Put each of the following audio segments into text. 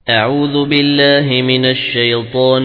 أعوذ بالله من الشيطان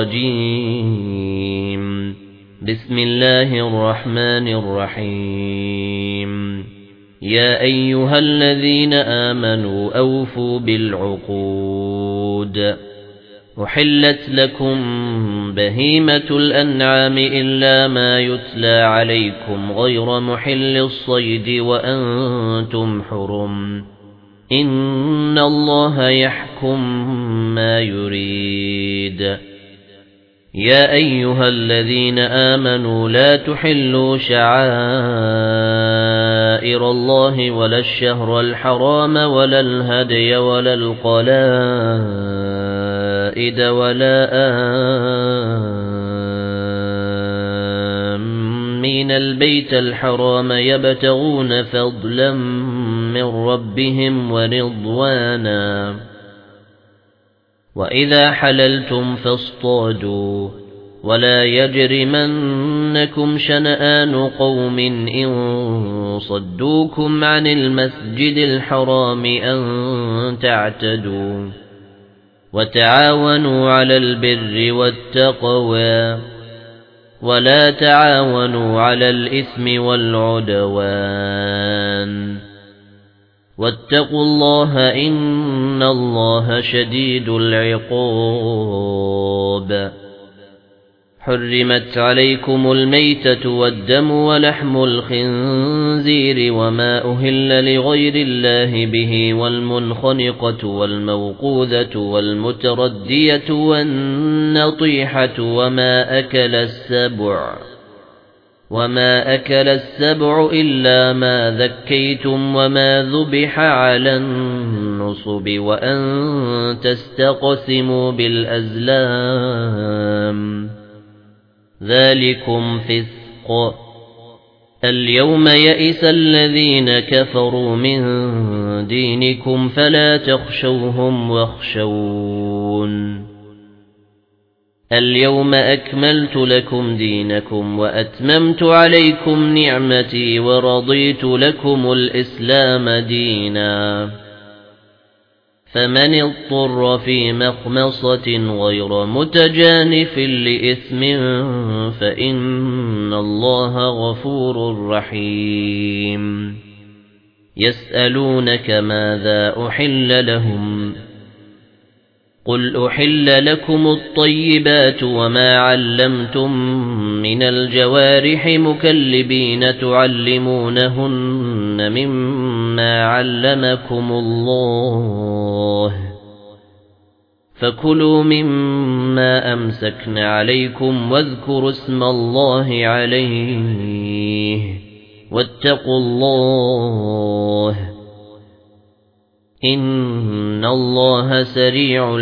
الرجيم. بسم الله الرحمن الرحيم. يا أيها الذين آمنوا أوفوا بالعقود. أحلت لكم بهيمة الأنعام إلا ما يتلى عليكم غير محل الصيد وأنتم حرم. إن الله يحكم ما يريد. يا أيها الذين آمنوا لا تحلوا شعائر الله ولا الشهر الحرام ولا الهدي ولا القلائد ولا آمين البيت الحرام يبتغون فضلا من ربهم ورضوانا. وإذا حللتم فاصطادوا ولا يجرمنكم شنآن قوم إن صدوكم عن المسجد الحرام أن تعتدوا. وتعاونوا على البر والتقوى ولا تعاونوا على الإثم والعدوان. واتقوا الله إن الله شديد العقاب. حرمت عليكم الميتة والدم ولحم الخنزير وما أهل لغير الله به والمنخنقة والموقوذة والمتردية والنطيحة وما أكل السبع إلا ما ذكيتم وما ذبح على النصب وأن تستقسموا بالأزلام ذلكم فسق. اليوم يئس الذين كفروا من دينكم فلا تخشوهم واخشون. اليوم أكملت لكم دينكم وأتممت عليكم نعمتي ورضيت لكم الإسلام دينا. فمن اضطر في مخمصة غير متجانف لإثم فإن الله غفور رحيم. يسألونك ماذا أحل لهم قل أحل لكم الطيبات وما علمتم من الجوارح مكلبين تعلمونهن مما علمكم الله فكلوا مما أمسكن عليكم واذكروا اسم الله عليه واتقوا الله إن الله سريع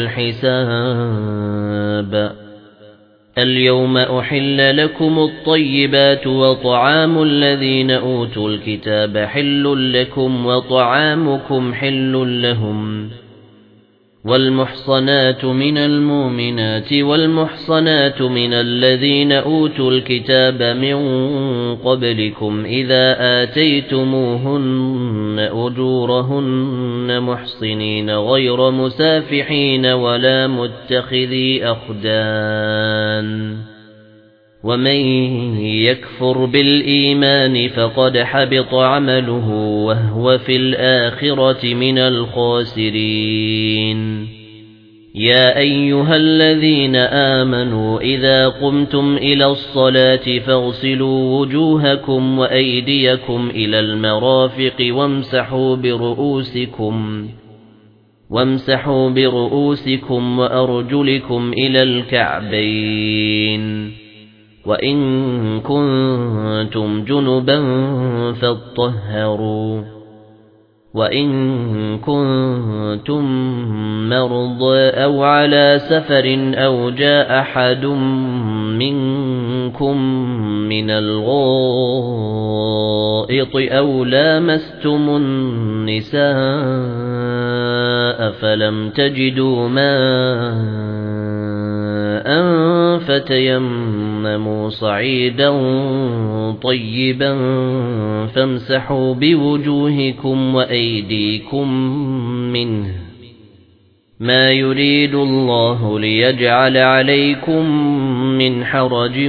الحساب. اليوم أحل لكم الطيبات وطعام الذين أوتوا الكتاب حل لكم وطعامكم حل لهم. والمحصنات من المؤمنات والمحصنات من الذين أوتوا الكتاب من قبلكم إذا آتيتموهن أجورهن محصنين غير مسافحين ولا متخذي أخدان. ومن يكفر بالإيمان فقد حبط عمله وهو في الآخرة من الخاسرين. يا أيها الذين آمنوا إذا قمتم إلى الصلاة فاغسلوا وجوهكم وأيديكم إلى المرافق وامسحوا برؤوسكم وأرجلكم إلى الكعبين. وإن كنتم جنبا فاطهروا. وإن كنتم مرضى أو على سفر أو جاء أحد منكم من الغائط أو لامستم النساء فلم تجدوا ماء فتيمموا صعيدا طيبا فامسحوا بوجوهكم وأيديكم منه ما يريد الله ليجعل عليكم من حرج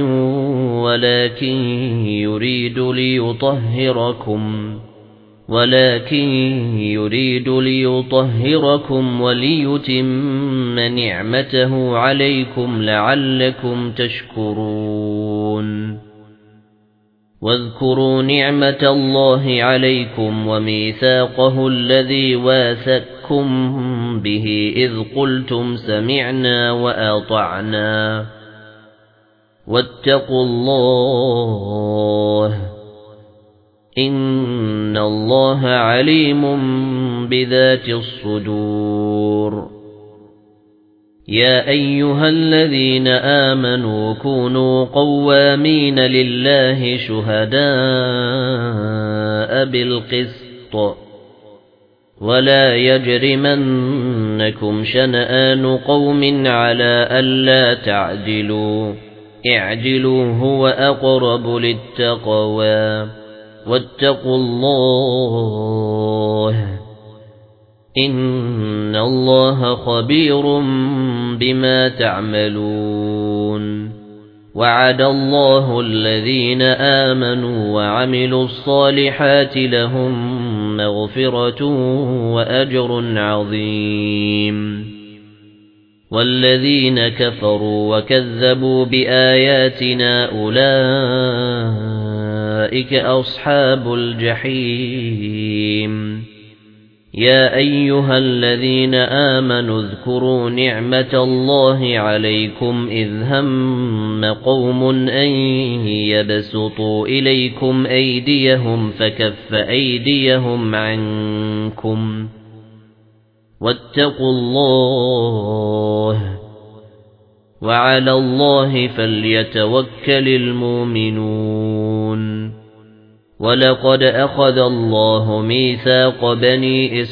ولكن يريد ليطهركم وليتم نعمته عليكم لعلكم تشكرون واذكروا نعمة الله عليكم وميثاقه الذي واثقكم به إذ قلتم سمعنا وأطعنا واتقوا الله إن الله عليم بذات الصدور يا أيها الذين آمنوا كونوا قوامين لله شهداء بالقسط ولا يجرمنكم شنآن قوم على ألا تعدلوا اعدلوا هو أقرب للتقوى واتقوا الله إن الله خبير بما تعملون وعد الله الذين آمنوا وعملوا الصالحات لهم مغفرة وأجر عظيم والذين كفروا وكذبوا بآياتنا أولئك أصحاب الجحيم يا أيها الذين آمنوا اذكروا نعمة الله عليكم إذ هم قوم أن يبسطوا إليكم أيديهم فكف أيديهم عنكم واتقوا الله وعلى الله فليتوكل المؤمنون ولقد أخذ الله ميثاق بني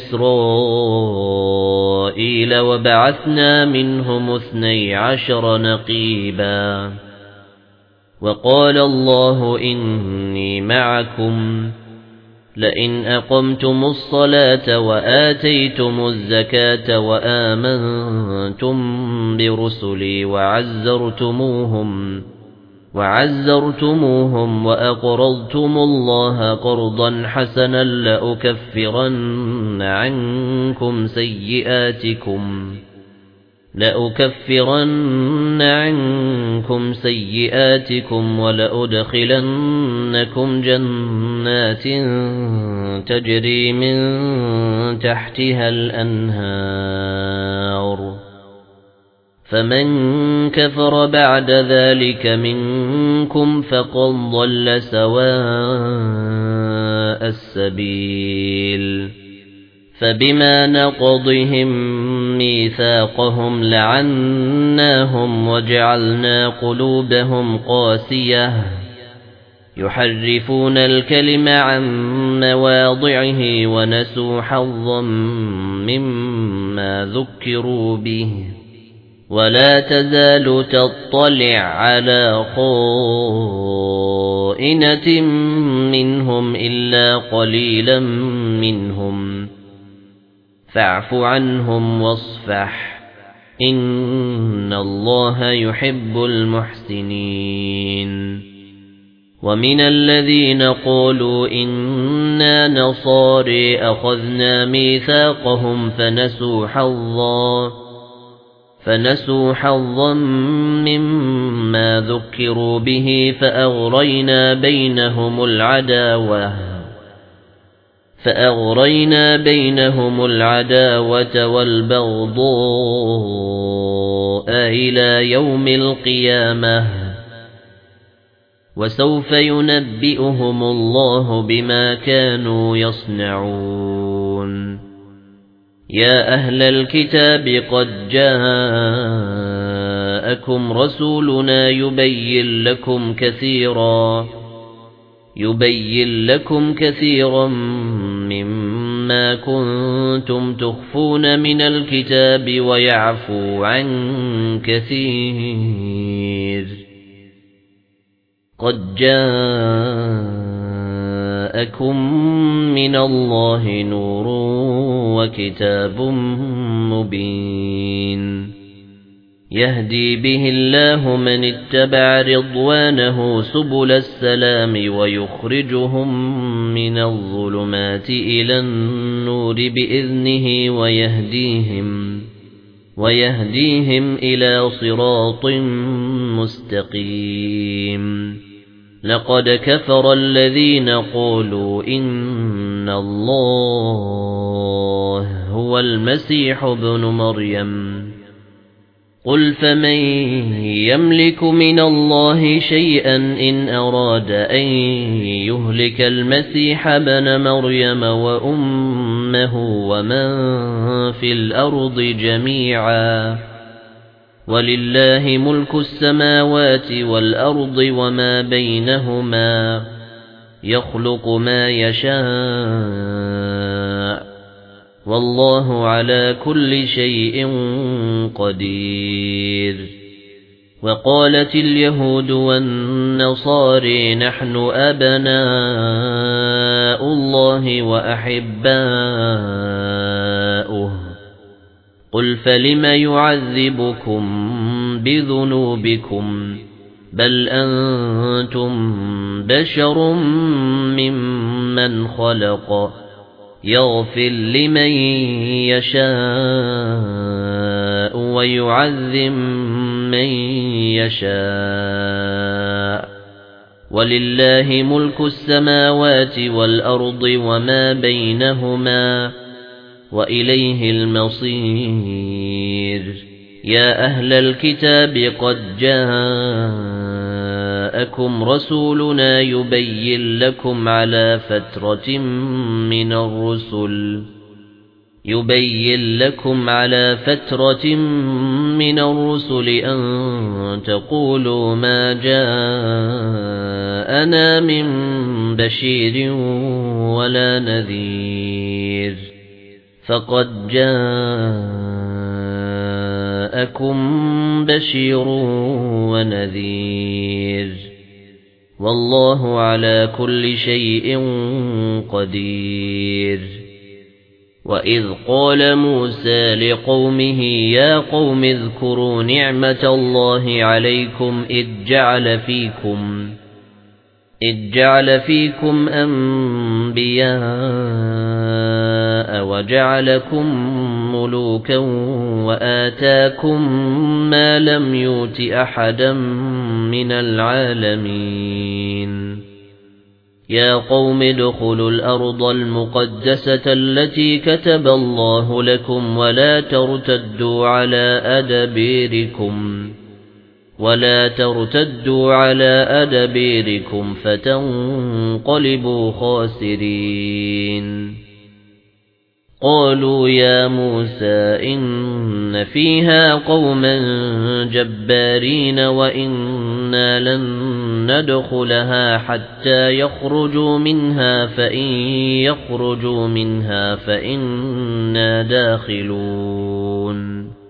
إسرائيل وبعثنا منهم 12 نقيبا وقال الله إني معكم لئن أقمتم الصلاة وآتيتم الزكاة وآمنتم برسلي وعزرتموهم وأقرضتم الله قرضا حسنا لأكفرن عنكم سيئاتكم ولأدخلنكم جنات تجري من تحتها الأنهار فمن كفر بعد ذلك منكم فقد ضل سواء السبيل فبما نقضهم ميثاقهم لعناهم وجعلنا قلوبهم قاسية يحرفون الكلم عن مواضعه ونسوا حظا مما ذكروا به ولا تزال تطلع على خائنة منهم إلا قليلا منهم فاعف عنهم واصفح إن الله يحب المحسنين ومن الذين قالوا إنا نصارى أخذنا ميثاقهم فنسوا حظا مما ذكروا به فأغرينا بينهم العداوة والبغضاء إلى يوم القيامة وسوف ينبئهم الله بما كانوا يصنعون يا أهل الكتاب قد جاءكم رسولنا يبين لكم كثيرا مما كنتم تخفون من الكتاب ويعفو عن كثير قد جاءكم جاءكم من الله نور وكتاب مبين يهدي به الله من اتبع رضوانه سبل السلام ويخرجهم من الظلمات إلى النور بإذنه ويهديهم إلى صراط مستقيم لقد كفر الذين قالوا إن الله هو المسيح ابن مريم قل فمن يملك من الله شيئا إن أراد أن يهلك المسيح ابن مريم وأمه ومن في الأرض جميعا ولله ملك السماوات والأرض وما بينهما يخلق ما يشاء والله على كل شيء قدير وقالت اليهود والنصارى نحن أبناء الله وأحباؤه قل فلم يعذبكم بذنوبكم بل أنتم بشر ممن خلق يغفر لمن يشاء ويعذب من يشاء ولله ملك السماوات والأرض وما بينهما وإليه المصير يا أهل الكتاب قد جاءكم رسولنا يبين لكم على فترة من الرسل أن تقولوا ما جاءنا من بشير ولا نذير فقد جاءكم بشير ونذير والله على كل شيء قدير وإذ قال موسى لقومه يا قوم اذكروا نعمة الله عليكم إذ جعل فيكم أنبياء وجعلكم ملوكا وآتاكم ما لم يؤت أحدا من العالمين يا قوم ادخلوا الأرض المقدسة التي كتب الله لكم ولا ترتدوا على أدبيركم فتنقلبوا خاسرين قالوا يا موسى إن فيها قوما جبارين وإنا لن ندخلها حتى يخرجوا منها فإن يخرجوا منها فإنا داخلون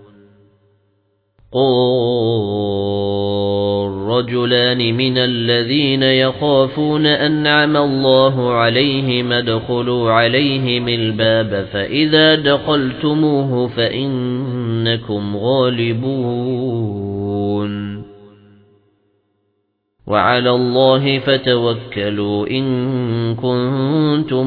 قال رجلان من الذين يخافون أنعم الله عليهم ادخلوا عليهم الباب فإذا دخلتموه فإنكم غالبون وعلى الله فتوكلوا إن كنتم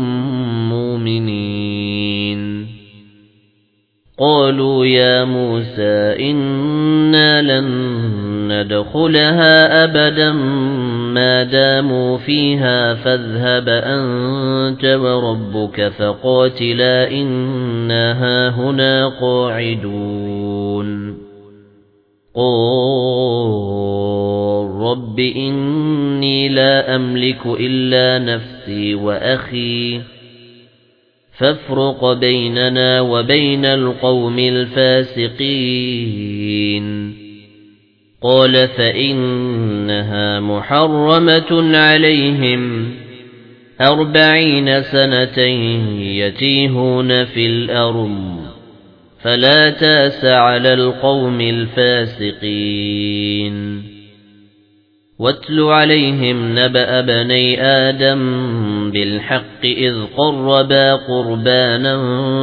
مؤمنين قالوا يا موسى إنا لن ندخلها أبدا ما داموا فيها فاذهب أنت وربك فقاتلا إنا هاهنا قاعدون قال رب إني لا أملك إلا نفسي وأخي فافرق بيننا وبين القوم الفاسقين قال فإنها محرمة عليهم 40 سنة يتيهون في الأرض فلا تأس على القوم الفاسقين واتل عليهم نبأ بني آدم بالحق إذ قربا قربانا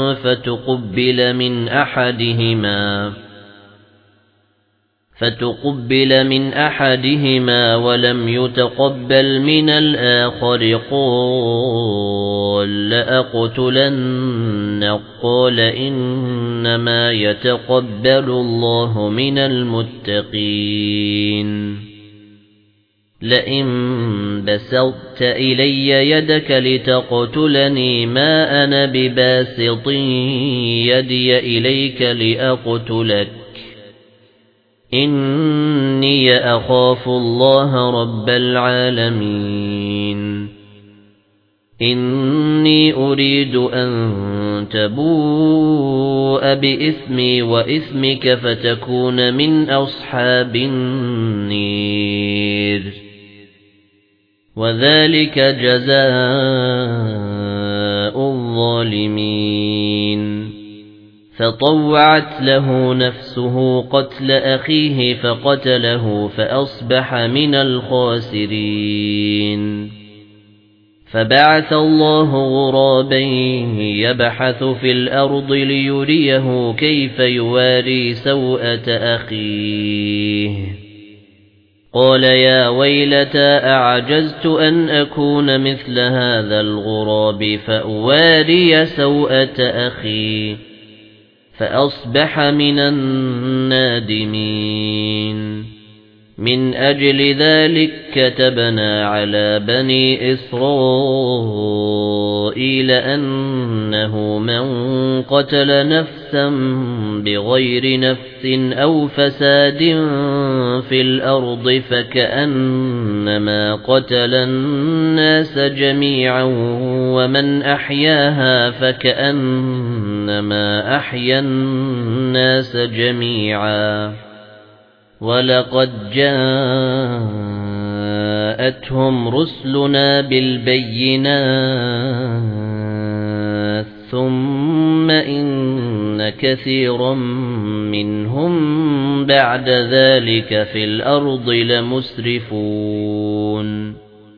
فتقبل من أحدهما ولم يتقبل من الآخر قال لأقتلنك قال إنما يتقبل الله من المتقين لئن بسطت إلي يدك لتقتلني ما أنا بباسط يدي إليك لأقتلك إني أخاف الله رب العالمين إني أريد أن تبوء بإثمي وإثمك فتكون من أصحاب النير وذلك جزاء الظالمين فطوعت له نفسه قتل أخيه فقتله فأصبح من الخاسرين فبعث الله غرابا يبحث في الأرض ليريه كيف يواري سوءة أخيه قال يا ويلتى أعجزت أن أكون مثل هذا الغراب فأواري سوءة أخي فأصبح من النادمين من أجل ذلك كتبنا على بني إسرائيل أنه من قتل نفسا بغير نفس أو فساد في الأرض فكأنما قتل الناس جميعا ومن أحياها فكأنما أحيا الناس جميعا ولقد جاءتهم رسلنا بالبينات ثم إن كثيرا منهم بعد ذلك في الأرض لمسرفون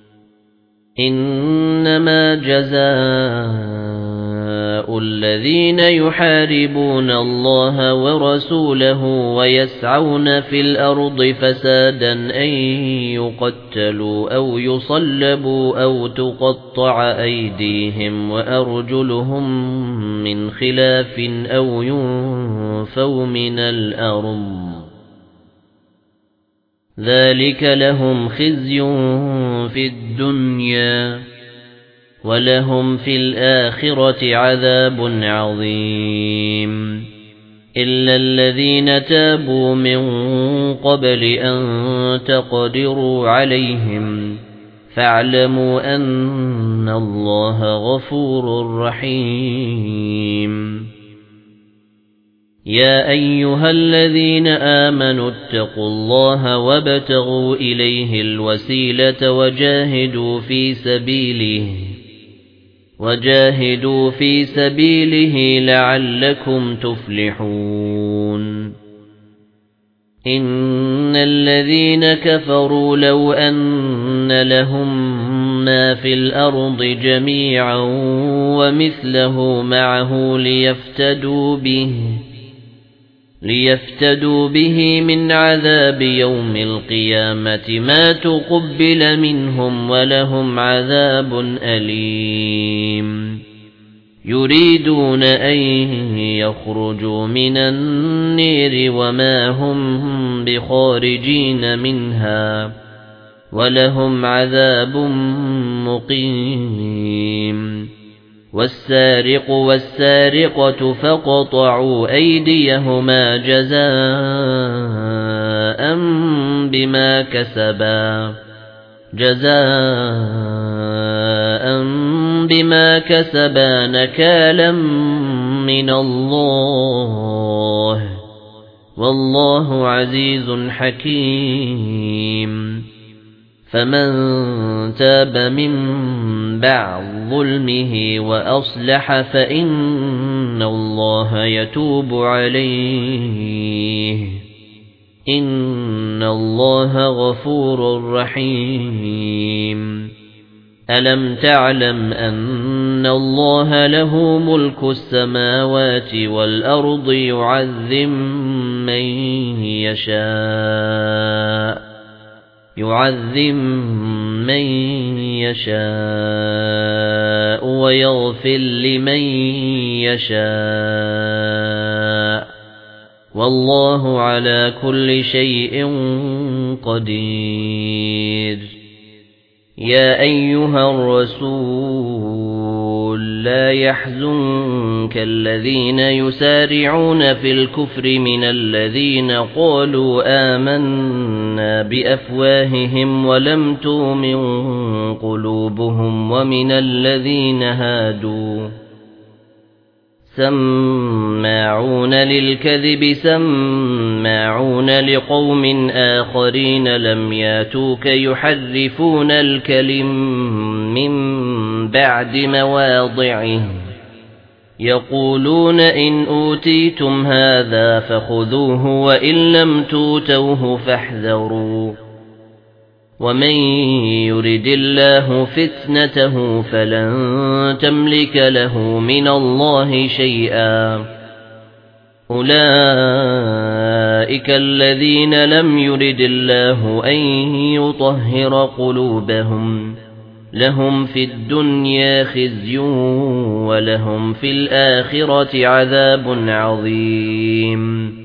إنما جزاء الذين يحاربون الله ورسوله ويسعون في الأرض فسادا أن يقتلوا أو يصلبوا أو تقطع أيديهم وأرجلهم من خلاف أو ينفوا من الأرض ذلك لهم خزي في الدنيا ولهم في الآخرة عذاب عظيم إلا الذين تابوا من قبل أن تقدروا عليهم فاعلموا أن الله غفور رحيم يا أيها الذين آمنوا اتقوا الله وابتغوا إليه الوسيلة وجاهدوا في سبيله لعلكم تفلحون إن الذين كفروا لو أن لهم ما في الأرض جميعا ومثله معه ليفتدوا به من عذاب يوم القيامة ما تقبل منهم ولهم عذاب أليم يريدون أن يخرجوا من النير وما هم بخارجين منها ولهم عذاب مقيم والسارق والسارقة فاقطعوا أيديهما جزاء بما كسبا نكالا من الله والله عزيز حكيم فمن تاب من بعد ظلمه وأصلح فإن الله يتوب عليه إن الله غفور رحيم ألم تعلم أن الله له ملك السماوات والأرض يعذب من يشاء ويغفر لمن يشاء والله على كل شيء قدير يا أيها الرسول لا يحزنك الذين يسارعون في الكفر من الذين قالوا آمنا بأفواههم ولم تؤمن قلوبهم ومن الذين هادوا سماعون للكذب سماعون لقوم آخرين لم ياتوك يحرفون الكلم من بعد مواضعه يقولون إن أوتيتم هذا فخذوه وإن لم توتوه فاحذروا ومن يرد الله فتنته فلن تملك له من الله شيئا أولئك الذين لم يرد الله أن يطهر قلوبهم لهم في الدنيا خزي ولهم في الآخرة عذاب عظيم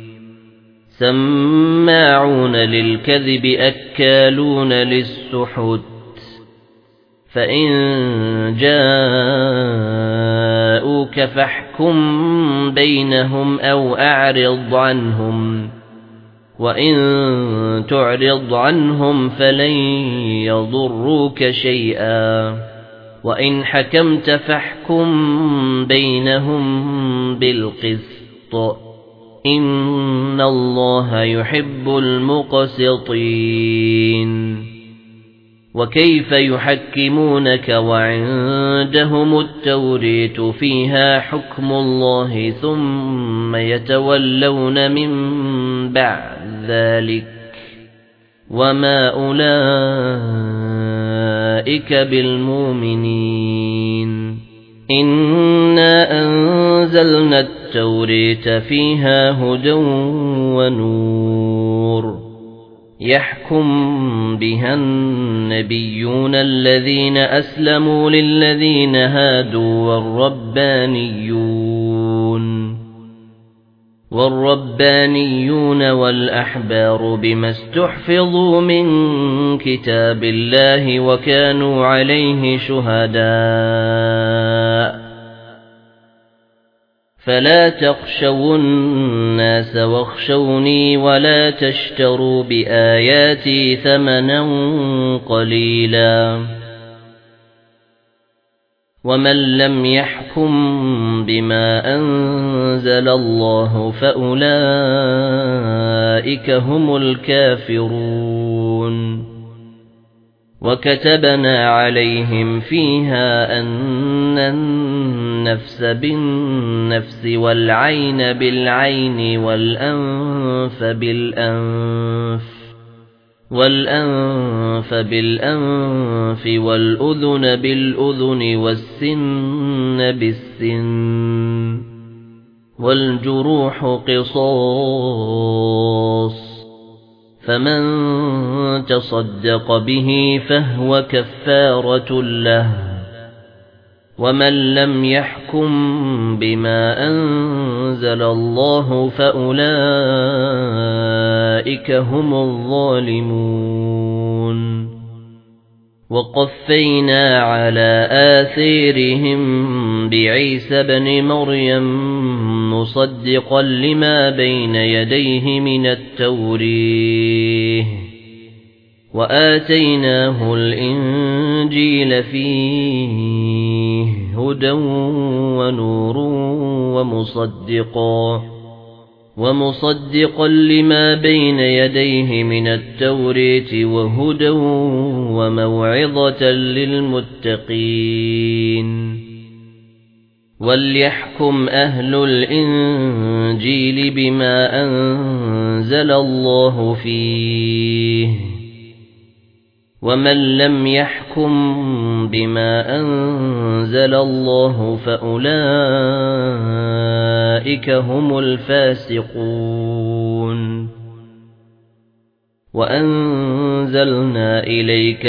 سماعون للكذب أكالون للسحت فإن جاءوك فاحكم بينهم أو أعرض عنهم وإن تعرض عنهم فلن يضروك شيئا وإن حكمت فاحكم بينهم بالقسط إن الله يحب المقسطين وكيف يحكمونك وعندهم التوريت فيها حكم الله ثم يتولون من بعد ذلك وما أولئك بالمؤمنين إنا أنزلنا التوريت فيها هدى ونور يحكم بها النبيون الذين أسلموا للذين هادوا والربانيون والأحبار بما استحفظوا من كتاب الله وكانوا عليه شهداء فلا تخشوا الناس واخشوني ولا تشتروا بآياتي ثمنا قليلا ومن لم يحكم بما أنزل الله فأولئك هم الكافرون وكتبنا عليهم فيها أن النفس بالنفس والعين بالعين والأنف بالأنف والأذن بالأذن والسن بالسن والجروح قصاص فمن تصدق به فهو كفارة له ومن لم يحكم بما أنزل الله فأولئك هم الظالمون وقفينا على آثارهم بعيسى ابن مريم مصدقا لما بين يديه من التوريه وآتيناه الإنجيل فيه هدى ونور ومصدقا لما بين يديه من التورية وهدى وموعظة للمتقين وليحكم أهل الإنجيل بما أنزل أنزل الله فيه ومن لم يحكم بما أنزل الله فأولئك هم الفاسقون وأنزلنا إليك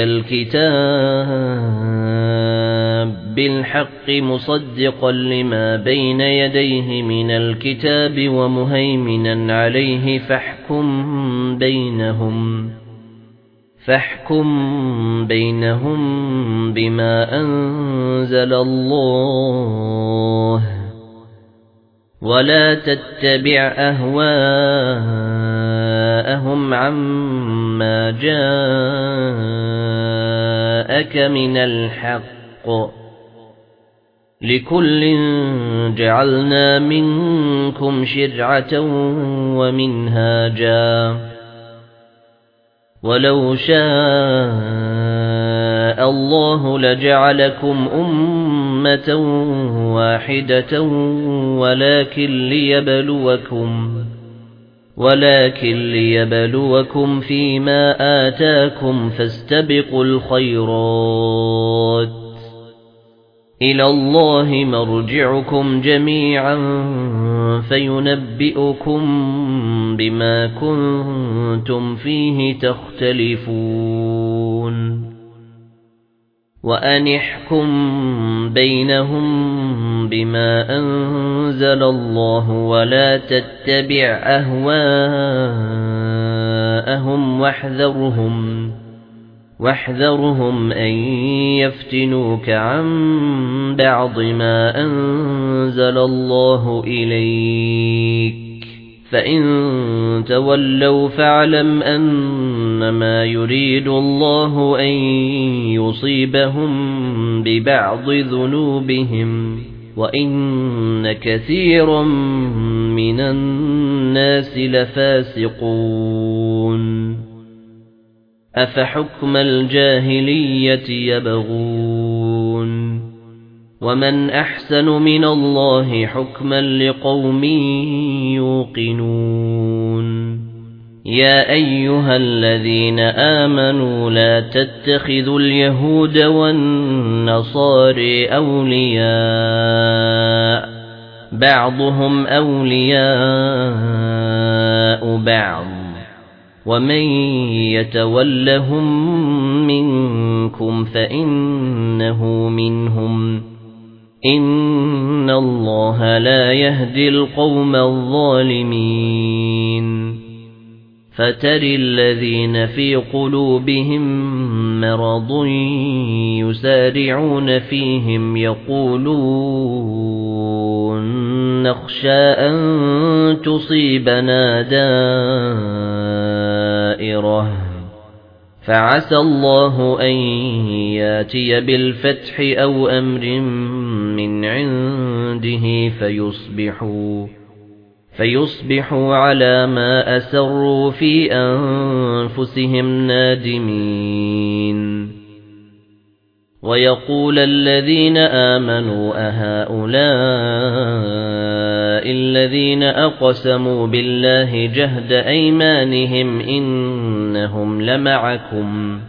الكتاب بالحق مصدقا لما بين يديه من الكتاب ومهيمنا عليه فاحكم بينهم بما أنزل الله ولا تتبع أهواءهم عما جاءك من الحق لكل جعلنا منكم شرعة ومنهاجا ولو شاء الله لجعلكم أمة واحدة ولكن ليبلوكم فيما آتاكم فاستبقوا الخيرات إلى الله مرجعكم جميعا فينبئكم بما كنتم فيه تختلفون وأن احكم بينهم بما أنزل الله ولا تتبع أهواءهم واحذرهم أن يفتنوك عن بعض ما أنزل الله إليك فإن تولوا فاعلم أنما يريد الله أن يصيبهم ببعض ذنوبهم وإن كثيرا من الناس لفاسقون أفحكم الجاهلية يبغون ومن أحسن من الله حكما لقوم يوقنون يا أيها الذين آمنوا لا تتخذوا اليهود والنصارى أولياء بعضهم أولياء بعض ومن يتولهم منكم فإنه منهم إن الله لا يهدي القوم الظالمين فترى الذين في قلوبهم مرض يسارعون فيهم يقولون نخشى أن تصيبنا دائرة فعسى الله أن ياتي بالفتح أو أمر من عنده فيصبحوا على ما أسروا في أنفسهم نادمين ويقول الذين آمنوا أهؤلاء الذين أقسموا بالله جهد أيمانهم إنهم لمعكم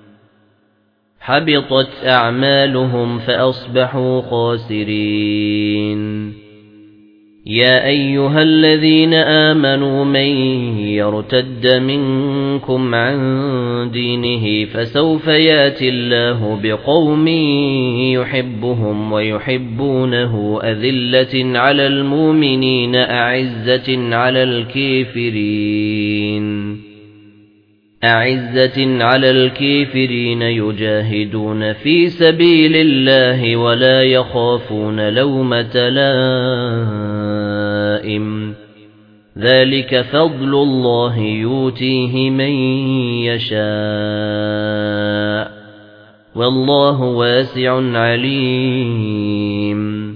حبطت أعمالهم فأصبحوا خاسرين يا أيها الذين آمنوا من يرتد منكم عن دينه فسوف يأتي الله بقوم يحبهم ويحبونه أذلة على المؤمنين أعزة على الكافرين يجاهدون في سبيل الله ولا يخافون لومة لائم ذلك فضل الله يؤتيه من يشاء والله واسع عليم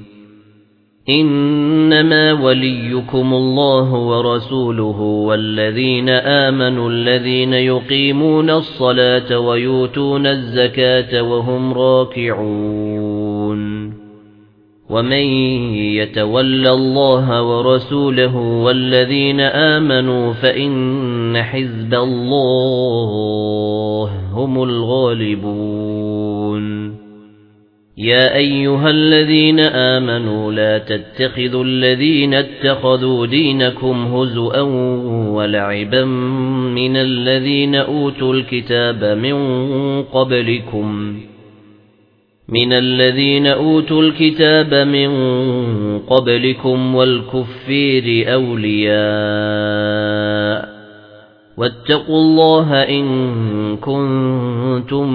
إنما وليكم الله ورسوله والذين آمنوا الذين يقيمون الصلاة ويؤتون الزكاة وهم راكعون ومن يتول الله ورسوله والذين آمنوا فإن حزب الله هم الغالبون يا أيها الذين آمنوا لا تتخذوا الذين اتخذوا دينكم هزؤا ولعبا من الذين أوتوا الكتاب من قبلكم والكفير أولياء واتقوا الله إن كنتم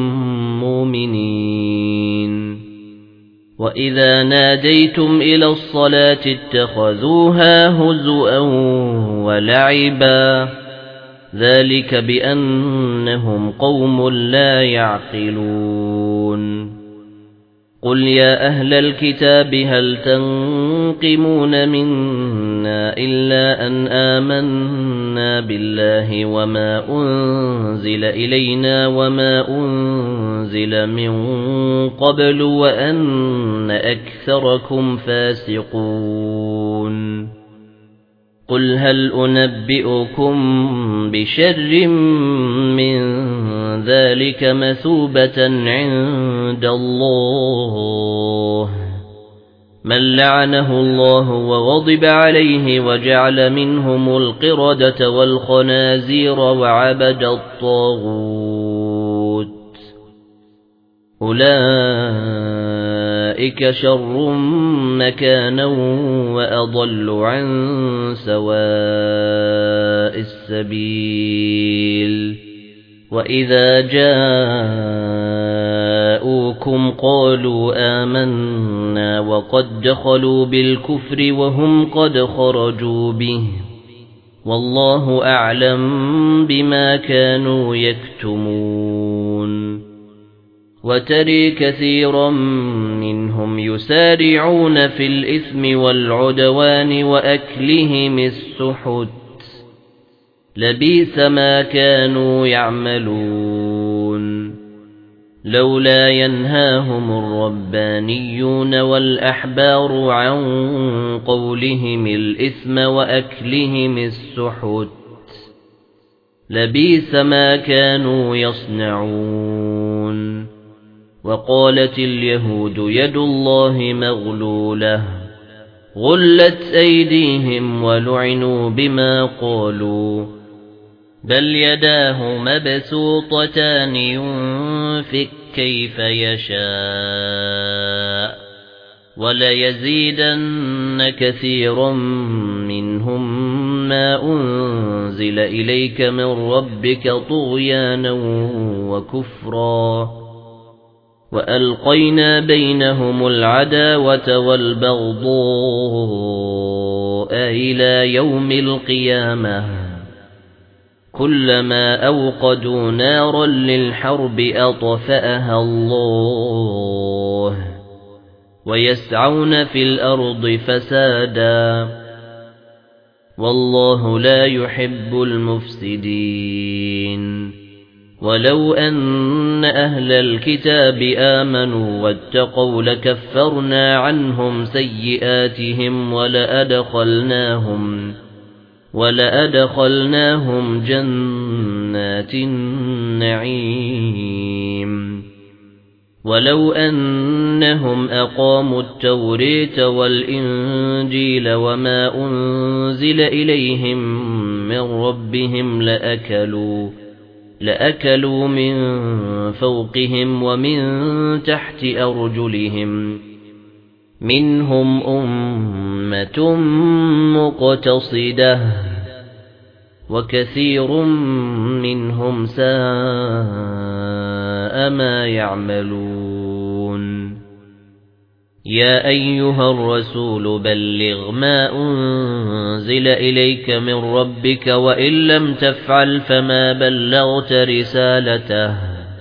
مؤمنين وإذا ناديتم إلى الصلاة اتخذوها هزؤا ولعبا ذلك بأنهم قوم لا يعقلون قل يا أهل الكتاب هل تنقمون منا إلا أن آمنا بالله وما أنزل إلينا وما أنزل من قبل وأن أكثركم فاسقون قل هل أنبئكم بشر من ذلك مثوبة عند الله من لعنه الله وغضب عليه وجعل منهم القردة والخنازير وعبد الطاغوت أولئك شر مكانا وأضل عن سواء السبيل وإذا جاءوكم قالوا آمنا وقد دخلوا بالكفر وهم قد خرجوا به والله أعلم بما كانوا يكتمون وترى كثيرا منهم يسارعون في الإثم والعدوان وأكلهم السحت لبئس ما كانوا يعملون لولا ينهاهم الربانيون والأحبار عن قولهم الإثم وأكلهم السحت لبئس ما كانوا يصنعون وقالت اليهود يد الله مغلولة غلت أيديهم ولعنوا بما قالوا بل يداه مبسوطتان ينفق كيف يشاء وليزيدن كثيرا منهم ما أنزل إليك من ربك طغيانا وكفرا وألقينا بينهم العداوة والبغضاء إلى يوم القيامة كلما أوقدوا نارا للحرب أطفأها الله ويسعون في الأرض فسادا والله لا يحب المفسدين ولو أن أهل الكتاب آمنوا واتقوا لكفرنا عنهم سيئاتهم ولأدخلناهم جنات النعيم ولو أنهم أقاموا التوراة والإنجيل وما أنزل إليهم من ربهم لأكلوا من فوقهم ومن تحت أرجلهم منهم أمة مقتصدة وكثير منهم ساء ما يعملون يا أيها الرسول بلغ ما أنزل إليك من ربك وإن لم تفعل فما بلغت رسالته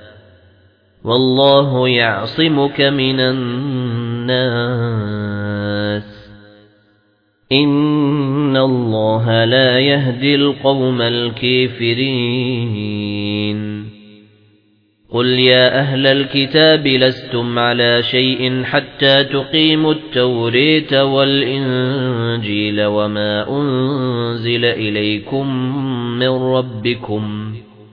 والله يعصمك من الناس إن الله لا يهدي القوم الكافرين قل يا أهل الكتاب لستم على شيء حتى تقيموا التوريت والإنجيل وما أنزل إليكم من ربكم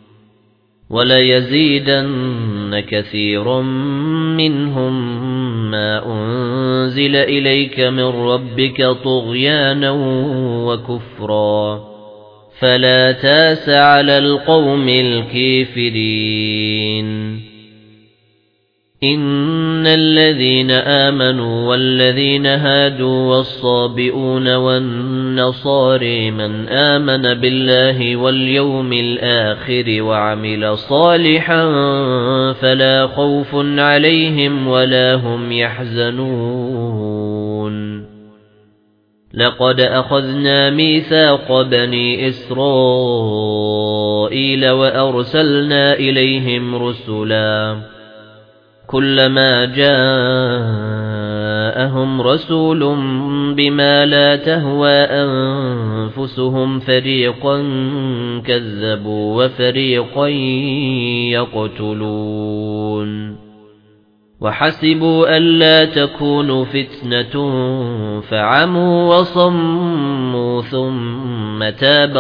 وليزيدن كثيرا منهم ما أنزل إليك من ربك طغيانا وكفرا فلا تاس على القوم الكافرين إن الذين آمنوا والذين هادوا والصابئون والنصارى من آمن بالله واليوم الآخر وعمل صالحا فلا خوف عليهم ولا هم يحزنون لقد أخذنا ميثاق بني إسرائيل وأرسلنا إليهم رسلا كلما جاءهم رسول بما لا تهوى أنفسهم فريقا كذبوا وفريقا يقتلون وحسبوا ألا تكون فتنة فعموا وصموا ثم تاب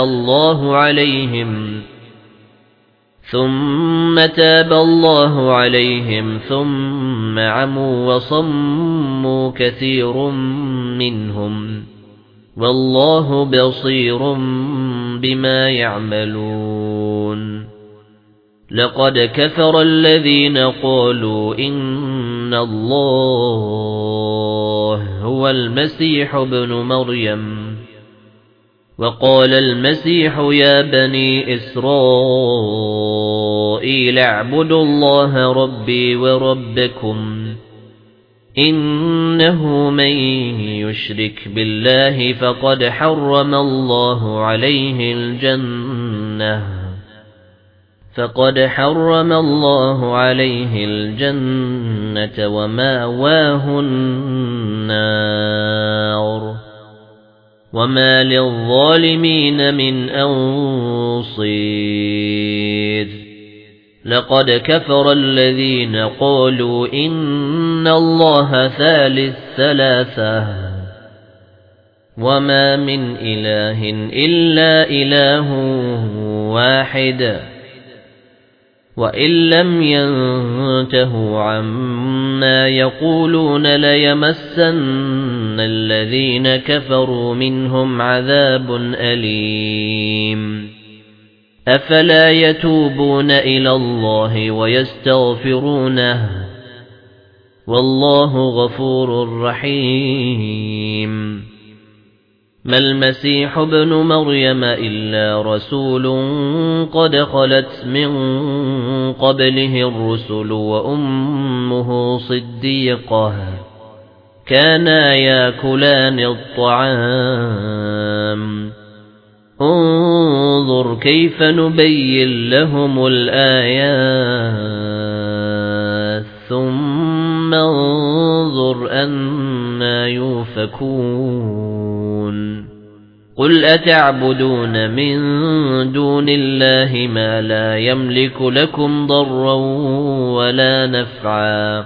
الله عليهم ثم عموا وصموا كثير منهم والله بصير بما يعملون لقد كفر الذين قالوا إن الله هو المسيح ابن مريم وقال المسيح يا بني إسرائيل اعبدوا الله ربي وربكم إنه من يشرك بالله فقد حرم الله عليه الجنة ومأواه النار وما للظالمين من أنصير لقد كفر الذين قالوا إن الله ثالث ثلاثة وما من إله إلا إله واحد وإن لم ينتهوا عما يقولون ليمسن الذين كفروا منهم عذاب أليم أفلا يتوبون إلى الله ويستغفرونه والله غفور رحيم ما المسيح ابن مريم إلا رسول قد خلت من قبله الرسل وأمه صديقة كانا يأكلان الطعام انظر كيف نبين لهم الآيات ثم انظر أنى يؤفكون قل أتعبدون من دون الله ما لا يملك لكم ضرا ولا نفعا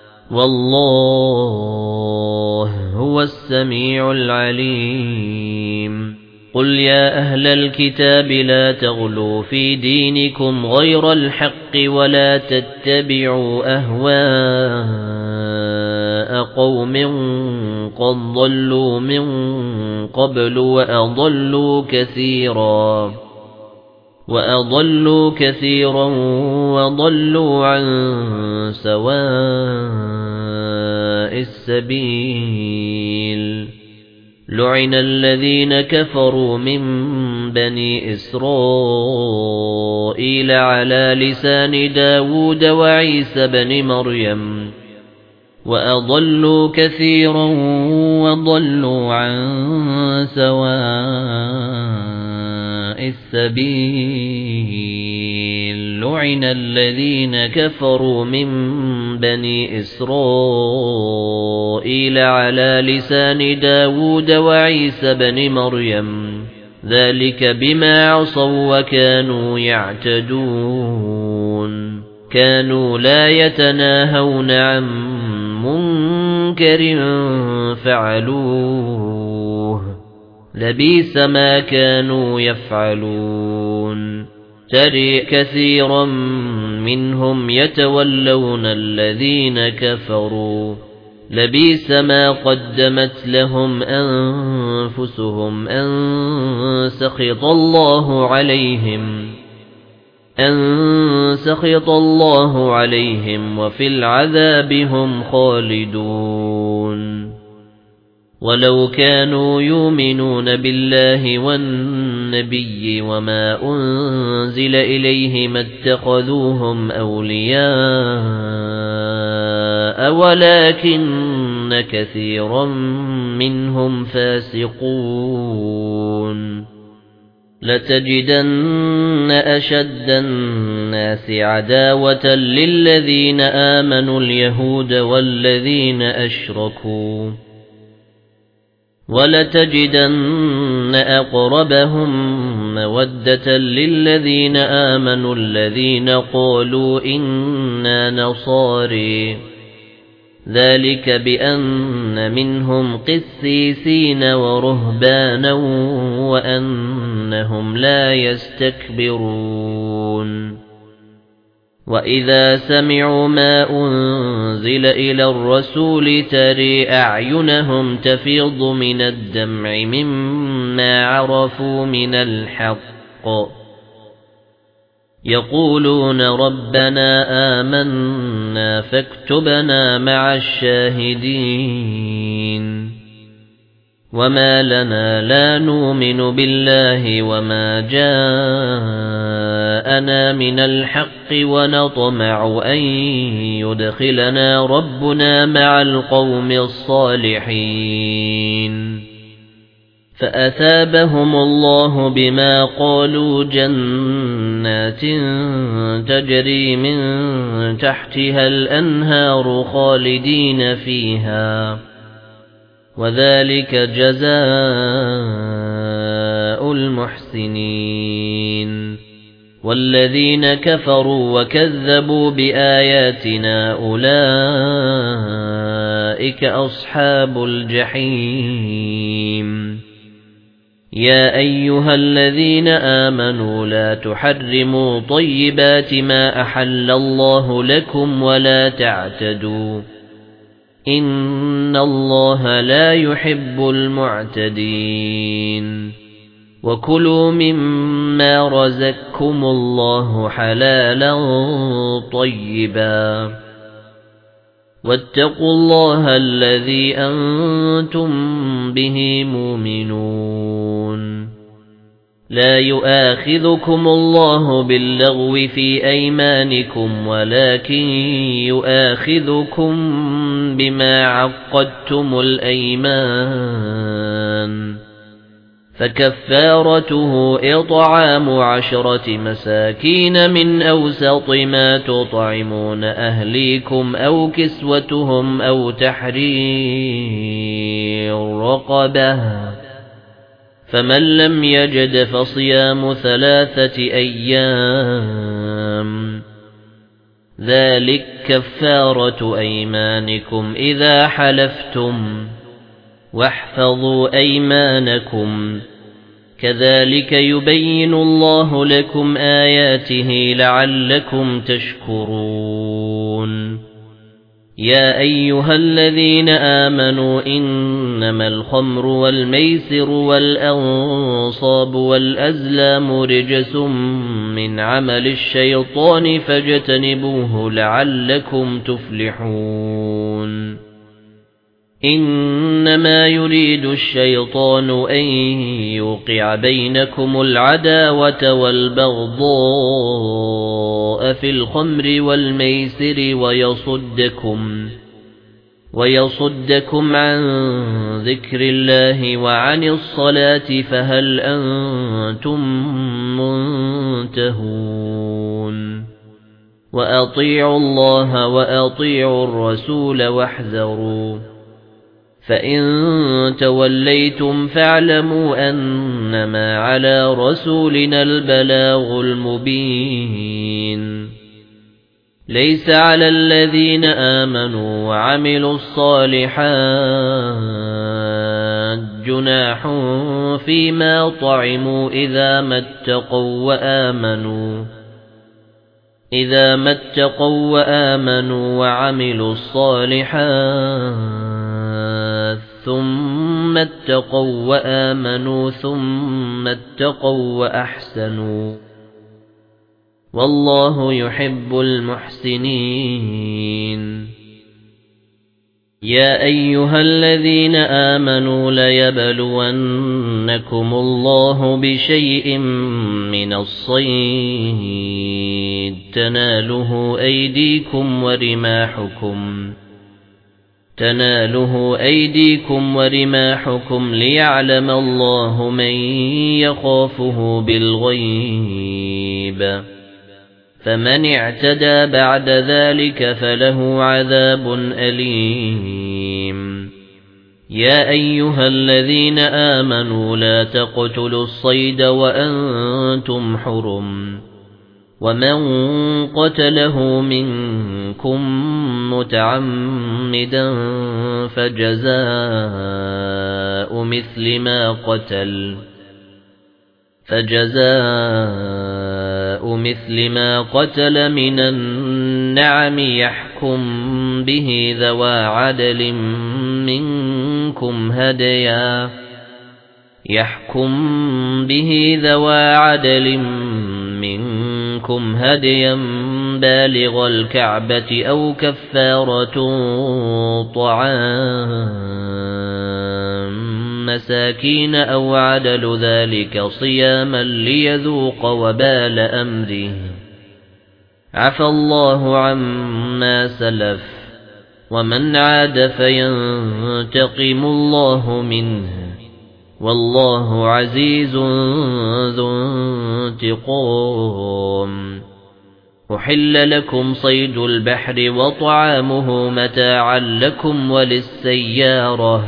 والله هو السميع العليم قل يا أهل الكتاب لا تغلوا في دينكم غير الحق ولا تتبعوا أهواء قوم قد ضلوا من قبل وأضلوا كثيرا وضلوا عن سواء السبيل لعن الذين كفروا من بني إسرائيل على لسان داود وعيسى بن مريم وأضلوا كثيرا وضلوا عن سواء السبيل لعن الذين كفروا من بني إسرائيل على لسان داود وعيسى بن مريم ذلك بما عصوا وكانوا يعتدون كانوا لا يتناهون عن منكر فعلوه لبئس ما كانوا يفعلون ترى كثيرا منهم يتولون الذين كفروا لبئس ما قدمت لهم أنفسهم أن سخط الله عليهم وفي العذاب هم خالدون ولو كانوا يؤمنون بالله والنبي وما أنزل إليه ما اتخذوهم أولياء ولكن كثيرا منهم فاسقون لتجدن أشد الناس عداوة للذين آمنوا اليهود والذين أشركوا ولتجدن أقربهم مودة للذين آمنوا الذين قالوا إنا نصارى ذلك بأن منهم قسيسين ورهبانا وأنهم لا يستكبرون وإذا سمعوا ما أنزل إلى الرسول ترى أعينهم تفيض من الدمع مما عرفوا من الحق يقولون ربنا آمنا فاكتبنا مع الشاهدين وما لنا لا نؤمن بالله وما جاءنا من الحق ونطمع أن يدخلنا ربنا مع القوم الصالحين فأثابهم الله بما قالوا جنات تجري من تحتها الأنهار خالدين فيها وذلك جزاء المحسنين والذين كفروا وكذبوا بآياتنا أولئك أصحاب الجحيم يا أيها الذين آمنوا لا تحرموا طيبات ما أحل الله لكم ولا تعتدوا إن الله لا يحب المعتدين وكلوا مما رزقكم الله حلالا طيبا واتقوا الله الذي أنتم به مؤمنون لا يؤاخذكم الله باللغو في أيمانكم ولكن يؤاخذكم بما عقدتم الأيمان فكفارته إطعام 10 مساكين من أوسط ما تطعمون أهليكم أو كسوتهم أو تحرير رقبة فمن لم يجد فصيام 3 أيام ذلك كفارة أيمانكم إذا حلفتم واحفظوا أيمانكم كذلك يبين الله لكم آياته لعلكم تشكرون يا أيها الذين آمنوا إنما الخمر والميسر والأنصاب والأزلام رجس من عمل الشيطان فاجتنبوه لعلكم تفلحون إنما يريد الشيطان أن يوقع بينكم العداوة والبغضاء في الخمر والميسر ويصدكم عن ذكر الله وعن الصلاة فهل أنتم منتهون وأطيعوا الله وأطيعوا الرسول واحذروا فإن توليتم فاعلموا أنما على رسولنا البلاغ المبين ليس على الذين آمنوا وعملوا الصالحات جناح فيما طعموا إذا ما اتقوا وآمنوا وعملوا الصالحات ثم اتقوا وآمنوا ثم اتقوا وأحسنوا والله يحب المحسنين. يا أيها الذين آمنوا ليبلونكم الله بشيء من الصيد تناله أيديكم ورماحكم ليعلم الله من يخافه بالغيب فمن اعتدى بعد ذلك فله عذاب أليم. يا أيها الذين آمنوا لا تقتلوا الصيد وأنتم حرم ومن قتله منكم متعمدا فجزاء مثل ما قتل من النعم يحكم به ذوى عدل منكم هديا بالغ الكعبة أو كفارة طعام مساكين أو عدل ذلك صياما ليذوق وبال أمره عفى الله عما سلف ومن عاد فينتقم الله منه والله عزيز ذو انتقام. أحل لكم صيد البحر وطعامه متاعا لكم وللسيارة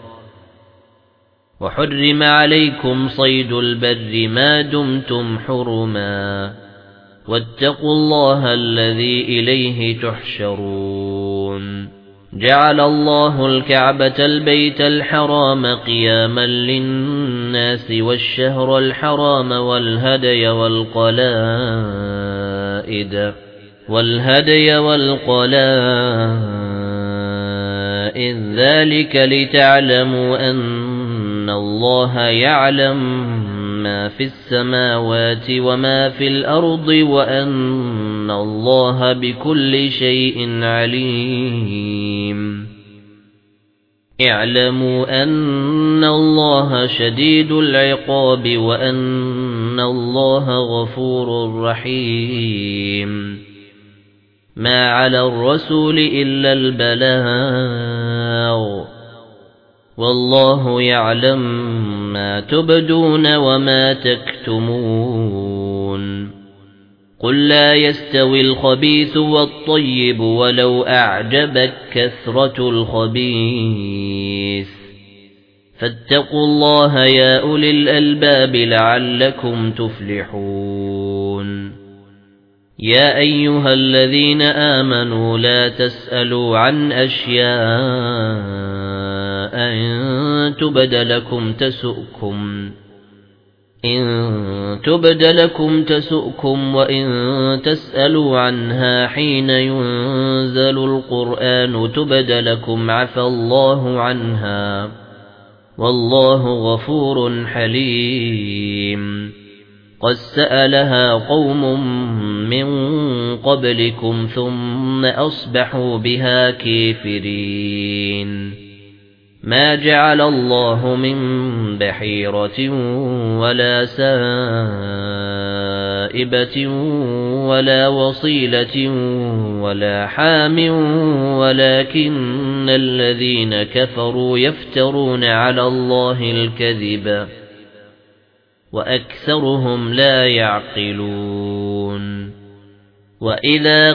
وحرم عليكم صيد البر ما دمتم حرما واتقوا الله الذي إليه تحشرون. جعل الله الكعبة البيت الحرام قياما للناس والشهر الحرام والهدي والقلائد ذلك لتعلموا أن الله يعلم ما في السماوات وما في الأرض وأن الله بكل شيء عليم. اعلموا أن الله شديد العقاب وأن الله غفور رحيم. ما على الرسول إلا البلاغ والله يعلم ما تبدون وما تكتمون. قل لا يستوي الخبيث والطيب ولو أعجبك كثرة الخبيث فاتقوا الله يا أولي الألباب لعلكم تفلحون. يا أيها الذين آمنوا لا تسألوا عن أشياء إن تبد لكم تسؤكم وإن تسألوا عنها حين ينزل القرآن تبد لكم عفى الله عنها والله غفور حليم. قد سألها قوم من قبلكم ثم أصبحوا بها كافرين. ما جعل الله من بحيرة ولا سائبة ولا وصيلة ولا حام ولكن الذين كفروا يفترون على الله الكذب وأكثرهم لا يعقلون. وإذا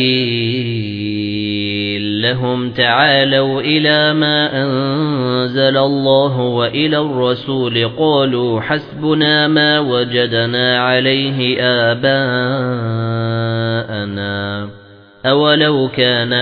قيل لهم تعالوا إلى ما أنزل الله وإلى الرسول قالوا حسبنا ما وجدنا عليه آباءنا أولو كان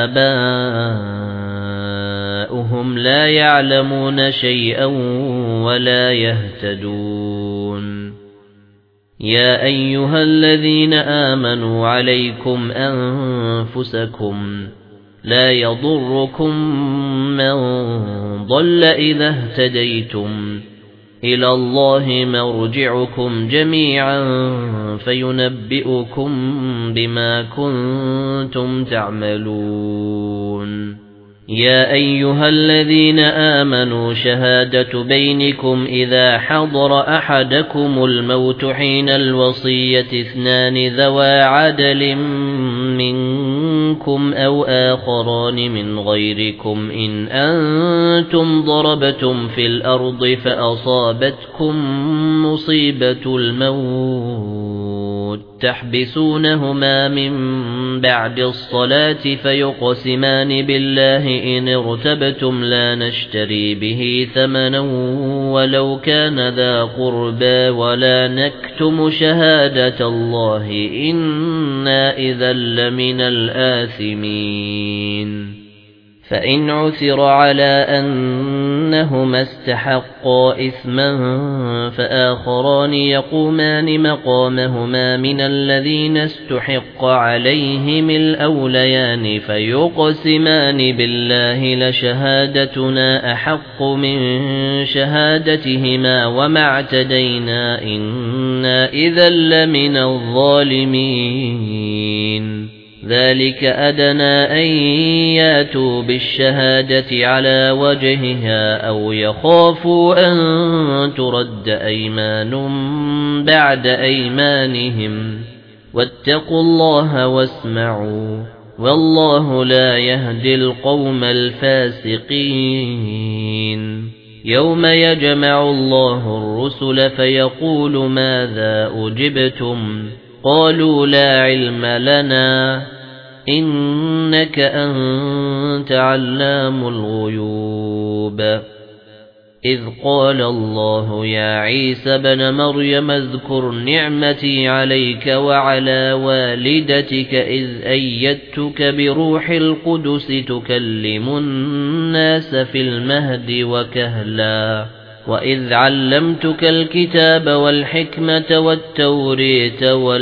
آباؤهم لا يعلمون شيئا ولا يهتدون يا أيها الذين آمنوا عليكم أنفسكم لا يضركم من ضل إذا اهتديتم إلى الله مرجعكم جميعا فينبئكم بما كنتم تعملون يا أيها الذين آمنوا شهادة بينكم إذا حضر أحدكم الموت حين الوصية اثنان ذوى عدل منكم أو آخران من غيركم إن أنتم ضربتم في الأرض فأصابتكم مصيبة الموت تحبسونهما من بعد الصلاة فيقسمان بالله إن ارتبتم لا نشتري به ثمنا ولو كان ذا قربى ولا نكتم شهادة الله إنا إذا لمن الآثمين فإن عثر على أنهما استحقا إثما فآخران يقومان مقامهما من الذين استحق عليهم الأوليان فيقسمان بالله لشهادتنا أحق من شهادتهما وما اعتدينا إنا إذا لمن الظالمين ذلك أدنى أن ياتوا بالشهادة على وجهها أو يخافوا أن ترد أيمان بعد أيمانهم واتقوا الله واسمعوا والله لا يهدي القوم الفاسقين يوم يجمع الله الرسل فيقول ماذا أجبتم قالوا لا علم لنا إنك أنت علام الغيوب إذ قال الله يا عيسى بن مريم اذكر نعمتي عليك وعلى والدتك إذ أيدتك بروح القدس تكلم الناس في المهد وكهلا وإذ علمتك الكتاب والحكمة والتوريت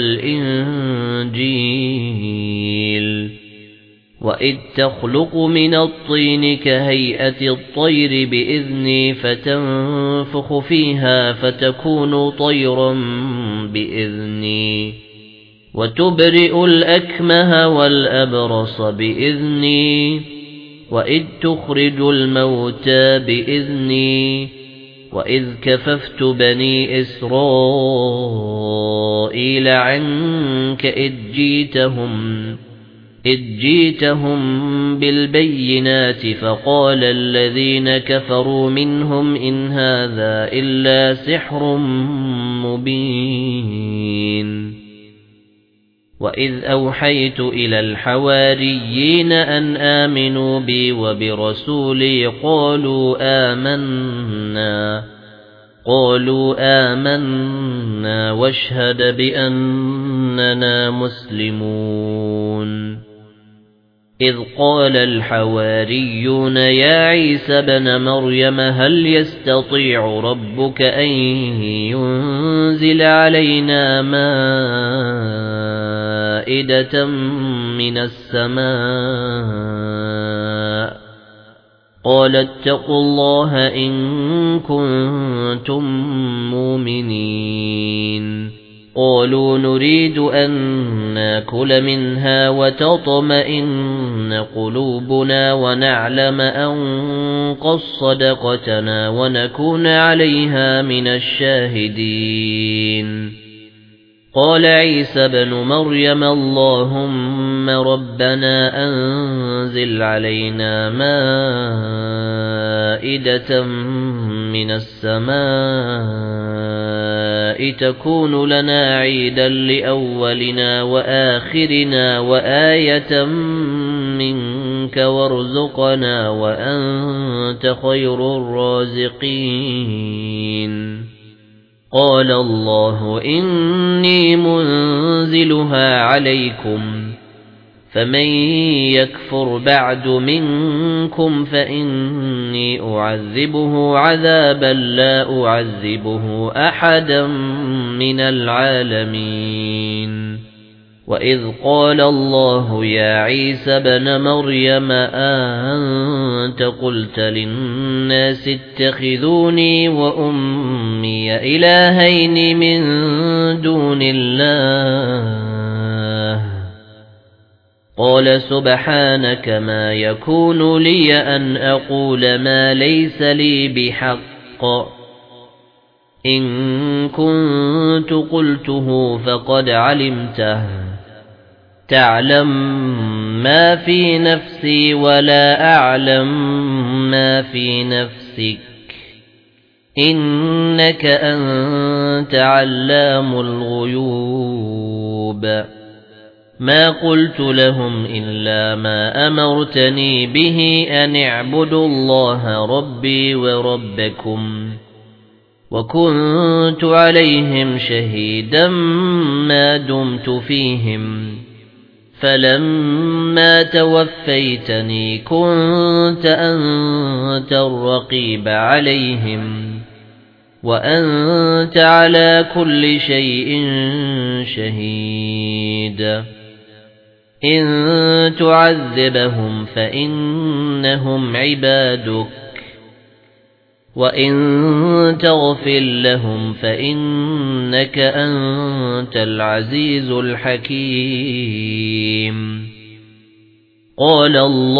والإنجيل وإذ تخلق من الطين كهيئة الطير بإذني فتنفخ فيها فتكون طيرا بإذني وتبرئ الأكمه والأبرص بإذني وإذ تخرج الموتى بإذني وإذ كففت بني إسرائيل عنك إذ جيتهم بالبينات فقال الذين كفروا منهم إن هذا إلا سحر مبين وإذ أوحيت إلى الحواريين أن آمنوا بي وبرسولي قالوا آمنا واشهد بأننا مسلمون إذ قال الحواريون يا عيسى بن مريم هل يستطيع ربك أن ينزل علينا مائدة من السماء قال اتقوا الله إن كنتم مؤمنين قالوا نريد أن ناكل منها وتطمئن قلوبنا ونعلم أن قد صدقتنا ونكون عليها من الشاهدين قال عيسى بن مريم اللهم ربنا أنزل علينا مائدة من السماء تكون لنا عيدا لأولنا وآخرنا وآية منك وارزقنا وأنت خير الرازقين قال الله إني منزلها عليكم فمن يكفر بعد منكم فإني أعذبه عذابا لا أعذبه أحدا من العالمين وإذ قال الله يا عيسى ابن مريم أنت قلت للناس اتخذوني وأمي إلهين من دون الله قال سبحانك ما يكون لي أن أقول ما ليس لي بحق إن كنت قلته فقد علمته تعلم ما في نفسي ولا أعلم ما في نفسك إنك أنت علام الغيوب ما قلت لهم إلا ما أمرتني به أن اعبدوا الله ربي وربكم وكنت عليهم شهيدا ما دمت فيهم فلما توفيتني كنت أنت الرقيب عليهم وأنت على كل شيء شهيد إن تعذبهم فإنهم عبادك وإن تغفر لهم فإنك أنت العزيز الحكيم قال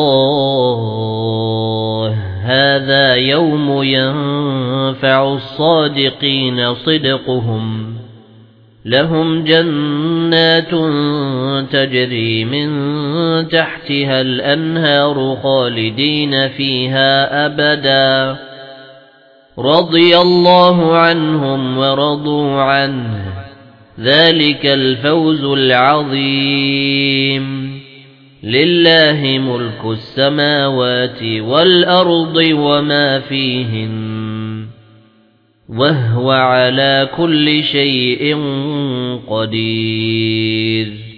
الله هذا يوم ينفع الصادقين صدقهم لهم جنات تجري من تحتها الأنهار خالدين فيها أبدا رضي الله عنهم ورضوا عنه ذلك الفوز العظيم لله ملك السماوات والأرض وما فيهن وهو على كل شيء قدير